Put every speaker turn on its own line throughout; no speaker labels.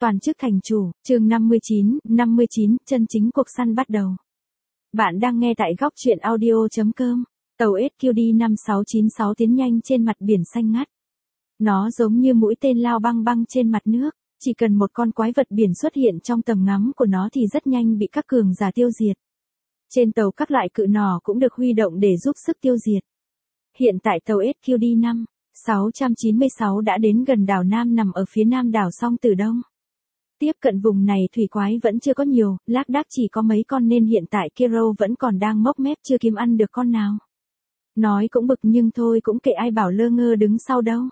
Toàn chức thành chủ, chương 59, chân chính cuộc săn bắt đầu. Bạn đang nghe tại góc truyện audio.com, tàu SQD5696 tiến nhanh trên mặt biển xanh ngắt. Nó giống như mũi tên lao băng băng trên mặt nước, chỉ cần một con quái vật biển xuất hiện trong tầm ngắm của nó thì rất nhanh bị các cường giả tiêu diệt. Trên tàu các loại cự nỏ cũng được huy động để giúp sức tiêu diệt. Hiện tại tàu SQD5696 đã đến gần đảo Nam nằm ở phía nam đảo Song Tử Đông. Tiếp cận vùng này thủy quái vẫn chưa có nhiều, lác đác chỉ có mấy con nên hiện tại Kero vẫn còn đang mốc mép chưa kiếm ăn được con nào. Nói cũng bực nhưng thôi cũng kệ ai bảo lơ ngơ đứng sau đâu.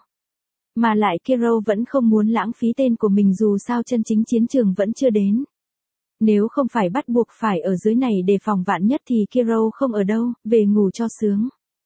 Mà lại Kero vẫn không muốn lãng phí tên của mình dù sao chân chính chiến trường vẫn chưa đến. Nếu không phải bắt buộc phải ở dưới này để phòng vạn nhất thì Kero không ở đâu, về ngủ cho sướng.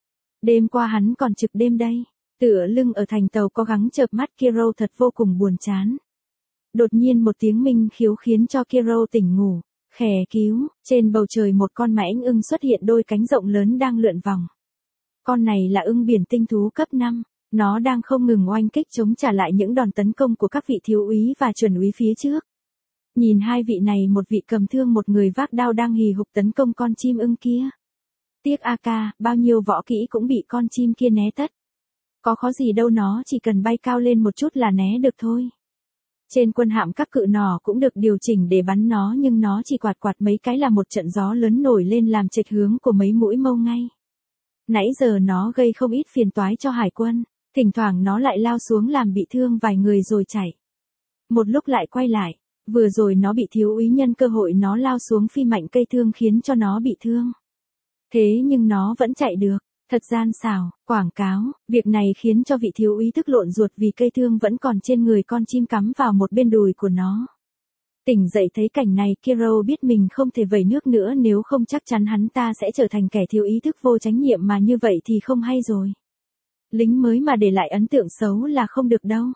Đêm qua hắn còn trực đêm đây, tựa lưng ở thành tàu có gắng chợp mắt Kero thật vô cùng buồn chán. Đột nhiên một tiếng minh khiếu khiến cho Kero tỉnh ngủ, khè cứu, trên bầu trời một con mãnh ưng xuất hiện đôi cánh rộng lớn đang lượn vòng. Con này là ưng biển tinh thú cấp 5, nó đang không ngừng oanh kích chống trả lại những đòn tấn công của các vị thiếu úy và chuẩn úy phía trước. Nhìn hai vị này, một vị cầm thương một người vác đao đang hì hục tấn công con chim ưng kia. Tiếc AK, bao nhiêu võ kỹ cũng bị con chim kia né tất. Có khó gì đâu, nó chỉ cần bay cao lên một chút là né được thôi. Trên quân hạm các cự nỏ cũng được điều chỉnh để bắn nó nhưng nó chỉ quạt quạt mấy cái là một trận gió lớn nổi lên làm chệch hướng của mấy mũi mâu ngay. Nãy giờ nó gây không ít phiền toái cho hải quân, thỉnh thoảng nó lại lao xuống làm bị thương vài người rồi chạy. Một lúc lại quay lại, vừa rồi nó bị thiếu úy nhân cơ hội nó lao xuống phi mạnh cây thương khiến cho nó bị thương. Thế nhưng nó vẫn chạy được. Thật gian xảo, quảng cáo, việc này khiến cho vị thiếu úy tức lộn ruột vì cây thương vẫn còn trên người con chim cắm vào một bên đùi của nó. Tỉnh dậy thấy cảnh này, Kero biết mình không thể vẩy nước nữa, nếu không chắc chắn hắn ta sẽ trở thành kẻ thiếu ý thức vô trách nhiệm, mà như vậy thì không hay rồi. Lính mới mà để lại ấn tượng xấu là không được đâu.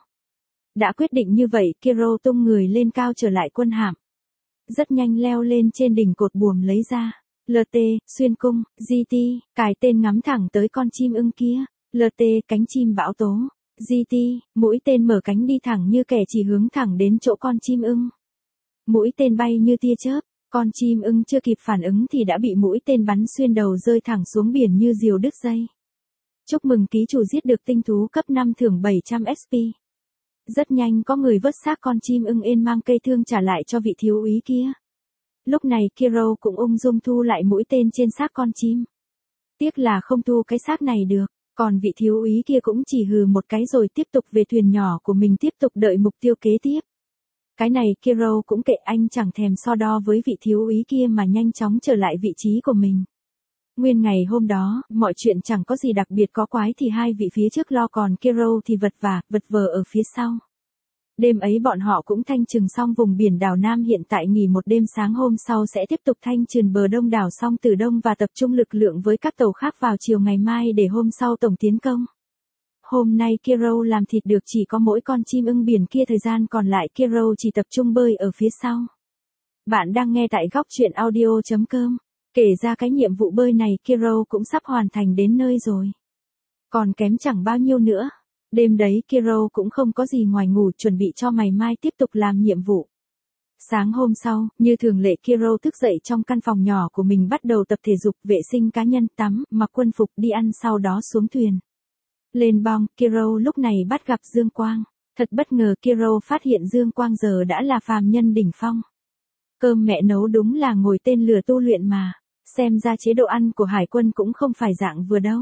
Đã quyết định như vậy, Kero tung người lên cao trở lại quân hạm. Rất nhanh leo lên trên đỉnh cột buồm lấy ra LT, xuyên cung, GT, cài tên ngắm thẳng tới con chim ưng kia. LT, cánh chim bão tố. GT, mũi tên mở cánh đi thẳng như kẻ chỉ hướng thẳng đến chỗ con chim ưng. Mũi tên bay như tia chớp, con chim ưng chưa kịp phản ứng thì đã bị mũi tên bắn xuyên đầu rơi thẳng xuống biển như diều đứt dây. Chúc mừng ký chủ giết được tinh thú cấp 5 thưởng 700 SP. Rất nhanh có người vớt xác con chim ưng ên mang cây thương trả lại cho vị thiếu úy kia. Lúc này Kero cũng ung dung thu lại mũi tên trên xác con chim. Tiếc là không thu cái xác này được, còn vị thiếu úy kia cũng chỉ hừ một cái rồi tiếp tục về thuyền nhỏ của mình tiếp tục đợi mục tiêu kế tiếp. Cái này Kero cũng kệ, anh chẳng thèm so đo với vị thiếu úy kia mà nhanh chóng trở lại vị trí của mình. Nguyên ngày hôm đó, mọi chuyện chẳng có gì đặc biệt, có quái thì hai vị phía trước lo còn Kero thì vật vờ ở phía sau. Đêm ấy bọn họ cũng thanh trừng xong vùng biển đảo Nam, hiện tại nghỉ một đêm, sáng hôm sau sẽ tiếp tục thanh trừng bờ đông đảo Song Tử Đông và tập trung lực lượng với các tàu khác vào chiều ngày mai để hôm sau tổng tiến công. Hôm nay Kero làm thịt được chỉ có mỗi con chim ưng biển kia, thời gian còn lại Kero chỉ tập trung bơi ở phía sau. Bạn đang nghe tại góc truyện audio.com. Kể ra cái nhiệm vụ bơi này Kero cũng sắp hoàn thành đến nơi rồi. Còn kém chẳng bao nhiêu nữa. Đêm đấy Kero cũng không có gì ngoài ngủ, chuẩn bị cho ngày mai tiếp tục làm nhiệm vụ. Sáng hôm sau, như thường lệ Kero thức dậy trong căn phòng nhỏ của mình, bắt đầu tập thể dục, vệ sinh cá nhân, tắm, mặc quân phục, đi ăn, sau đó xuống thuyền. Lên bong, Kero lúc này bắt gặp Dương Quang. Thật bất ngờ, Kero phát hiện Dương Quang giờ đã là phàm nhân đỉnh phong. Cơm mẹ nấu đúng là ngồi tên lửa tu luyện mà. Xem ra chế độ ăn của hải quân cũng không phải dạng vừa đâu.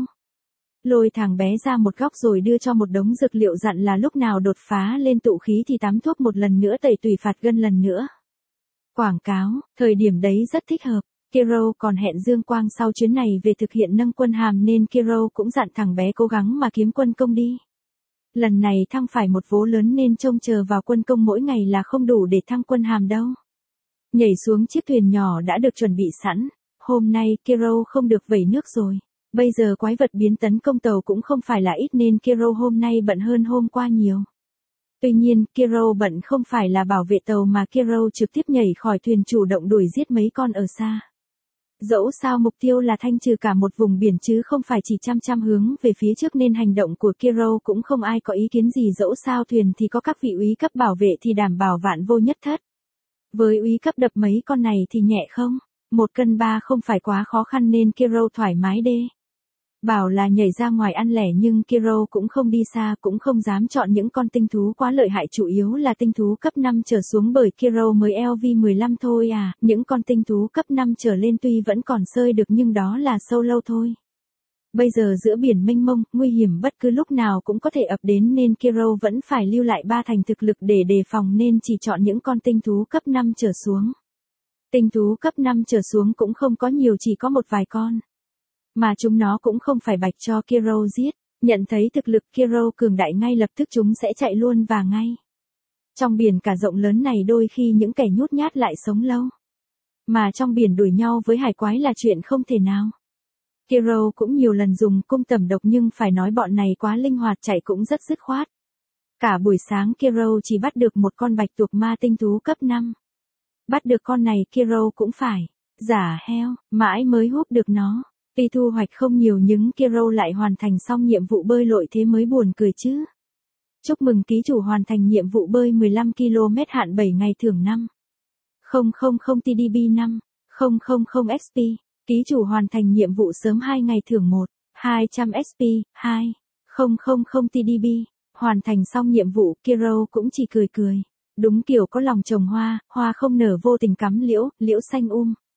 Lôi thằng bé ra một góc rồi đưa cho một đống dược liệu, dặn là lúc nào đột phá lên tụ khí thì tắm thuốc một lần nữa, tẩy tùy phạt gân lần nữa. Quảng cáo, thời điểm đấy rất thích hợp. Kero còn hẹn Dương Quang sau chuyến này về thực hiện nâng quân hàm nên Kero cũng dặn thằng bé cố gắng mà kiếm quân công đi. Lần này thăng phải một vố lớn nên trông chờ vào quân công mỗi ngày là không đủ để thăng quân hàm đâu. Nhảy xuống chiếc thuyền nhỏ đã được chuẩn bị sẵn. Hôm nay Kero không được vẩy nước rồi. Bây giờ quái vật biến tấn công tàu cũng không phải là ít nên Kero hôm nay bận hơn hôm qua nhiều. Tuy nhiên, Kero bận không phải là bảo vệ tàu mà Kero trực tiếp nhảy khỏi thuyền chủ động đuổi giết mấy con ở xa. Dẫu sao mục tiêu là thanh trừ cả một vùng biển chứ không phải chỉ chăm chăm hướng về phía trước nên hành động của Kiro cũng không ai có ý kiến gì, dẫu sao thuyền thì có các vị úy cấp bảo vệ thì đảm bảo vạn vô nhất thất. Với úy cấp đập mấy con này thì nhẹ không? 1 cân 3 không phải quá khó khăn nên Kiro thoải mái đê. Bảo là nhảy ra ngoài ăn lẻ nhưng Kiro cũng không đi xa, cũng không dám chọn những con tinh thú quá lợi hại, chủ yếu là tinh thú cấp 5 trở xuống bởi Kiro mới LV15 thôi à, những con tinh thú cấp 5 trở lên tuy vẫn còn sơi được nhưng đó là sâu lâu thôi. Bây giờ giữa biển mênh mông, nguy hiểm bất cứ lúc nào cũng có thể ập đến nên Kiro vẫn phải lưu lại 3 thành thực lực để đề phòng nên chỉ chọn những con tinh thú cấp 5 trở xuống. Tinh thú cấp 5 trở xuống cũng không có nhiều, chỉ có một vài con. Mà chúng nó cũng không phải bạch cho Kiro giết, nhận thấy thực lực Kiro cường đại ngay lập tức chúng sẽ chạy luôn và ngay. Trong biển cả rộng lớn này đôi khi những kẻ nhút nhát lại sống lâu. Mà trong biển đuổi nhau với hải quái là chuyện không thể nào. Kiro cũng nhiều lần dùng cung tẩm độc nhưng phải nói bọn này quá linh hoạt, chạy cũng rất dứt khoát. Cả buổi sáng Kiro chỉ bắt được một con bạch tuộc ma tinh thú cấp 5. Bắt được con này Kiro cũng phải giả heo, mãi mới húp được nó. Tuy thu hoạch không nhiều nhưng Kiro lại hoàn thành xong nhiệm vụ bơi lội, thế mới buồn cười chứ. Chúc mừng ký chủ hoàn thành nhiệm vụ bơi 15 km hạn 7 ngày thưởng 5. 000 TDB 5. 000 XP. Ký chủ hoàn thành nhiệm vụ sớm 2 ngày thưởng 1. 200 XP. 2. 000 TDB. Hoàn thành xong nhiệm vụ Kiro cũng chỉ cười cười. Đúng kiểu có lòng trồng hoa, hoa không nở vô tình cắm liễu, liễu xanh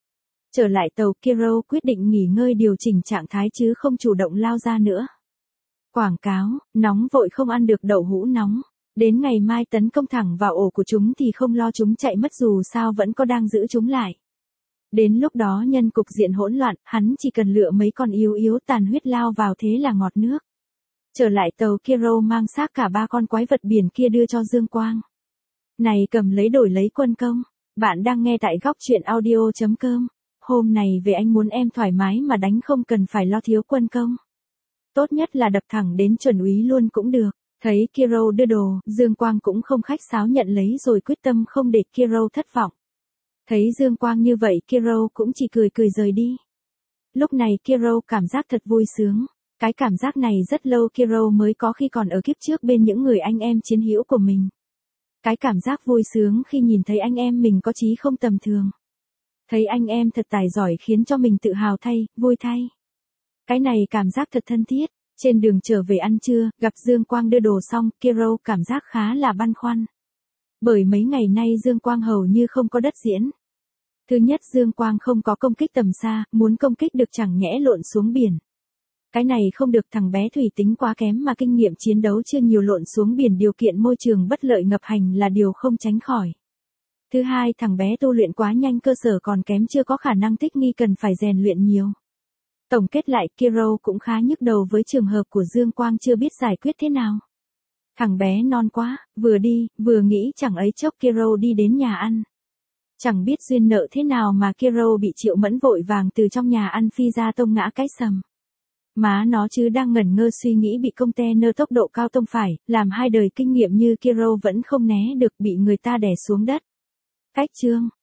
Trở lại tàu Kiro quyết định nghỉ ngơi điều chỉnh trạng thái chứ không chủ động lao ra nữa. Quảng cáo, nóng vội không ăn được đậu hũ nóng. Đến ngày mai tấn công thẳng vào ổ của chúng thì không lo chúng chạy mất, dù sao vẫn có đang giữ chúng lại. Đến lúc đó nhân cục diện hỗn loạn, hắn chỉ cần lựa mấy con yếu yếu tàn huyết lao vào thế là ngọt nước. Trở lại tàu Kiro mang xác cả 3 con quái vật biển kia đưa cho Dương Quang. Này cầm lấy đổi lấy quân công. Bạn đang nghe tại góc truyện audio.com. Hôm này về anh muốn em thoải mái mà đánh, không cần phải lo thiếu quân công. Tốt nhất là đập thẳng đến chuẩn úy luôn cũng được. Thấy Kiro đưa đồ, Dương Quang cũng không khách sáo nhận lấy rồi quyết tâm không để Kiro thất vọng. Thấy Dương Quang như vậy Kiro cũng chỉ cười cười rời đi. Lúc này Kiro cảm giác thật vui sướng. Cái cảm giác này rất lâu Kiro mới có khi còn ở kiếp trước bên những người anh em chiến hữu của mình. Cái cảm giác vui sướng khi nhìn thấy anh em mình có chí không tầm thường. Thấy anh em thật tài giỏi khiến cho mình tự hào thay, vui thay. Cái này cảm giác thật thân thiết. Trên đường trở về ăn trưa, gặp Dương Quang đưa đồ xong, Kiro cảm giác khá là băn khoăn. Bởi mấy ngày nay Dương Quang hầu như không có đất diễn. Thứ nhất, Dương Quang không có công kích tầm xa, muốn công kích được chẳng nhẽ lộn xuống biển. Cái này không được, thằng bé thủy tính quá kém mà kinh nghiệm chiến đấu chưa nhiều, lộn xuống biển điều kiện môi trường bất lợi ngập hành là điều không tránh khỏi. Thứ hai, thằng bé tu luyện quá nhanh, cơ sở còn kém, chưa có khả năng thích nghi, cần phải rèn luyện nhiều. Tổng kết lại, Kiro cũng khá nhức đầu với trường hợp của Dương Quang, chưa biết giải quyết thế nào. Thằng bé non quá, vừa đi, vừa nghĩ, chẳng ấy chốc Kiro đi đến nhà ăn. Chẳng biết duyên nợ thế nào mà Kiro bị Triệu Mẫn vội vàng từ trong nhà ăn phi ra tông ngã cái sầm. Má nó chứ đang ngẩn ngơ suy nghĩ bị container tốc độ cao tông phải, làm 2 đời kinh nghiệm như Kiro vẫn không né được, bị người ta đè xuống đất. Cách chương